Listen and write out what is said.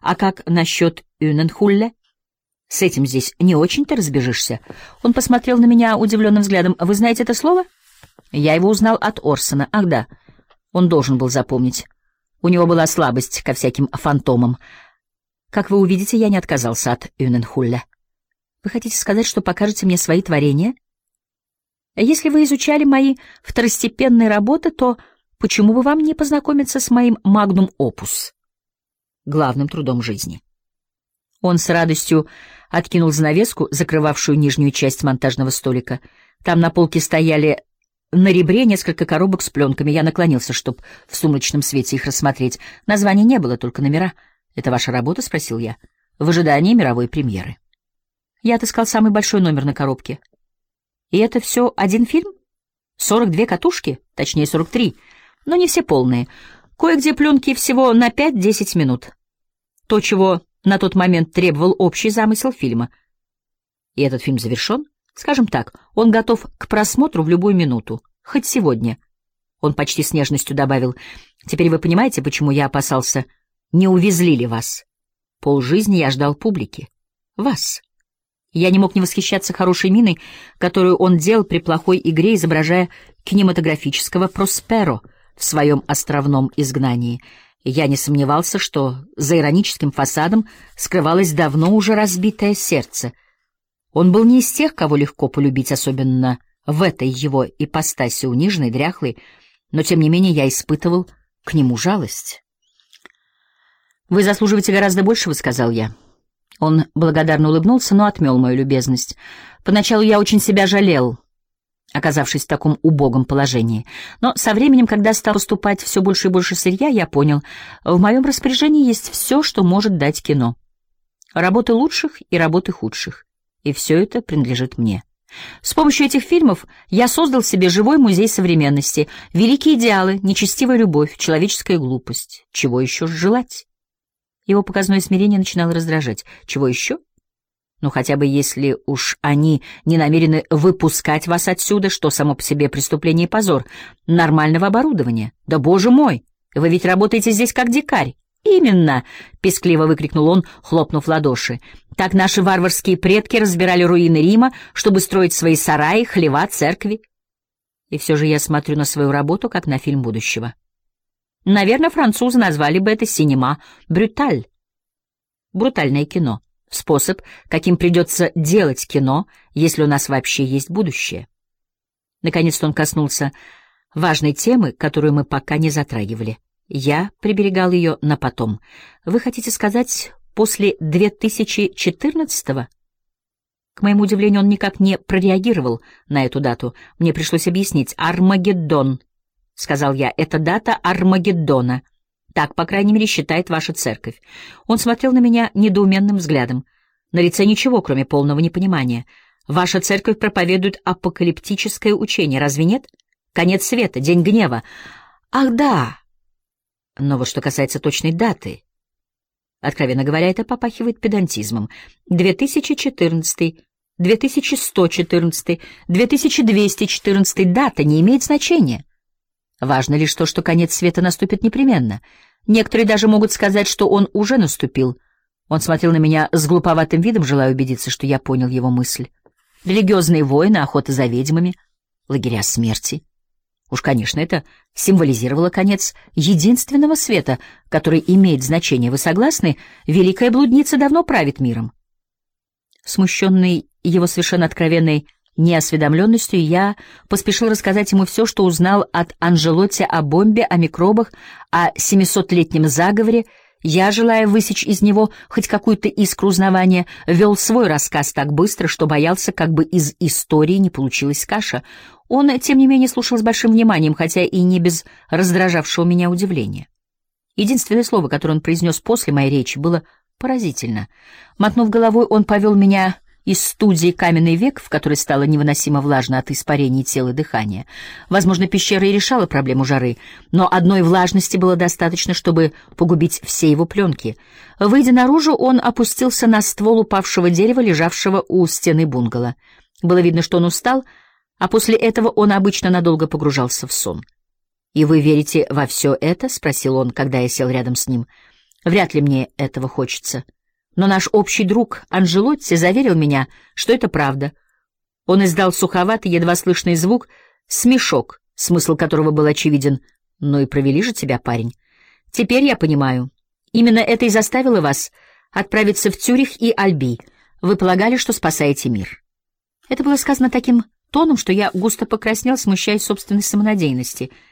А как насчет Юненхулле? С этим здесь не очень-то разбежишься. Он посмотрел на меня удивленным взглядом. Вы знаете это слово? Я его узнал от Орсона. Ах да, он должен был запомнить. У него была слабость ко всяким фантомам. Как вы увидите, я не отказался от Юненхулле. Вы хотите сказать, что покажете мне свои творения? Если вы изучали мои второстепенные работы, то почему бы вам не познакомиться с моим магнум опус, главным трудом жизни? Он с радостью откинул занавеску, закрывавшую нижнюю часть монтажного столика. Там на полке стояли на ребре несколько коробок с пленками. Я наклонился, чтобы в сумрачном свете их рассмотреть. Названий не было, только номера. «Это ваша работа?» — спросил я. «В ожидании мировой премьеры». Я отыскал самый большой номер на коробке. «И это все один фильм? 42 катушки? Точнее, 43. Но не все полные. Кое-где пленки всего на 5-10 минут. То, чего на тот момент требовал общий замысел фильма. И этот фильм завершен? Скажем так, он готов к просмотру в любую минуту. Хоть сегодня». Он почти с нежностью добавил: «Теперь вы понимаете, почему я опасался, не увезли ли вас? Полжизни я ждал публики. Вас». Я не мог не восхищаться хорошей миной, которую он делал при плохой игре, изображая кинематографического Просперо в своем островном изгнании. Я не сомневался, что за ироническим фасадом скрывалось давно уже разбитое сердце. Он был не из тех, кого легко полюбить, особенно в этой его ипостаси униженной, дряхлой, но тем не менее я испытывал к нему жалость. «Вы заслуживаете гораздо большего», — сказал я. Он благодарно улыбнулся, но отмел мою любезность. Поначалу я очень себя жалел, оказавшись в таком убогом положении. Но со временем, когда стал поступать все больше и больше сырья, я понял, в моем распоряжении есть все, что может дать кино. Работы лучших и работы худших. И все это принадлежит мне. С помощью этих фильмов я создал себе живой музей современности, великие идеалы, нечестивая любовь, человеческая глупость. Чего еще желать? Его показное смирение начинало раздражать. Чего еще? Ну, хотя бы если уж они не намерены выпускать вас отсюда, что само по себе преступление и позор, нормального оборудования. Да, боже мой, вы ведь работаете здесь как дикарь. Именно, — пескливо выкрикнул он, хлопнув в ладоши. Так наши варварские предки разбирали руины Рима, чтобы строить свои сараи, хлева, церкви. И все же я смотрю на свою работу, как на фильм будущего. Наверное, французы назвали бы это «синема брюталь». Брутальное кино. Способ, каким придется делать кино, если у нас вообще есть будущее. Наконец-то он коснулся важной темы, которую мы пока не затрагивали. Я приберегал ее на потом. Вы хотите сказать, после 2014-го? К моему удивлению, он никак не прореагировал на эту дату. Мне пришлось объяснить. «Армагеддон», — сказал я, — «это дата Армагеддона. Так, по крайней мере, считает ваша церковь». Он смотрел на меня недоуменным взглядом. На лице ничего, кроме полного непонимания. «Ваша церковь проповедует апокалиптическое учение, разве нет? Конец света, день гнева». «Ах, да!» Но вот что касается точной даты... Откровенно говоря, это попахивает педантизмом. 2014, 2114, 2214 дата не имеет значения. Важно лишь то, что конец света наступит непременно. Некоторые даже могут сказать, что он уже наступил. Он смотрел на меня с глуповатым видом, желая убедиться, что я понял его мысль. Религиозные войны, охота за ведьмами, лагеря смерти. Уж, конечно, это символизировало конец единственного света, который имеет значение. Вы согласны? Великая блудница давно правит миром. Смущенный его совершенно откровенной неосведомленностью, я поспешил рассказать ему все, что узнал от Анжелотти о бомбе, о микробах, о 700-летнем заговоре. Я, желая высечь из него хоть какую-то искру узнавания, вел свой рассказ так быстро, что боялся, как бы из истории не получилась каша. Он, тем не менее, слушал с большим вниманием, хотя и не без раздражавшего меня удивления. Единственное слово, которое он произнес после моей речи, было поразительно. Мотнув головой, он повел меня из студии «Каменный век», в которой стало невыносимо влажно от испарений тела и дыхания. Возможно, пещера и решала проблему жары, но одной влажности было достаточно, чтобы погубить все его пленки. Выйдя наружу, он опустился на ствол упавшего дерева, лежавшего у стены бунгало. Было видно, что он устал, а после этого он обычно надолго погружался в сон. «И вы верите во все это?» — спросил он, когда я сел рядом с ним. Вряд ли мне этого хочется. Но наш общий друг Анжелотти заверил меня, что это правда. Он издал суховатый, едва слышный звук, смешок, смысл которого был очевиден. «Ну и провели же тебя, парень. Теперь я понимаю. Именно это и заставило вас отправиться в Цюрих и Альби. Вы полагали, что спасаете мир». Это было сказано таким тоном, что я густо покраснел, смущаясь собственной самонадеянности —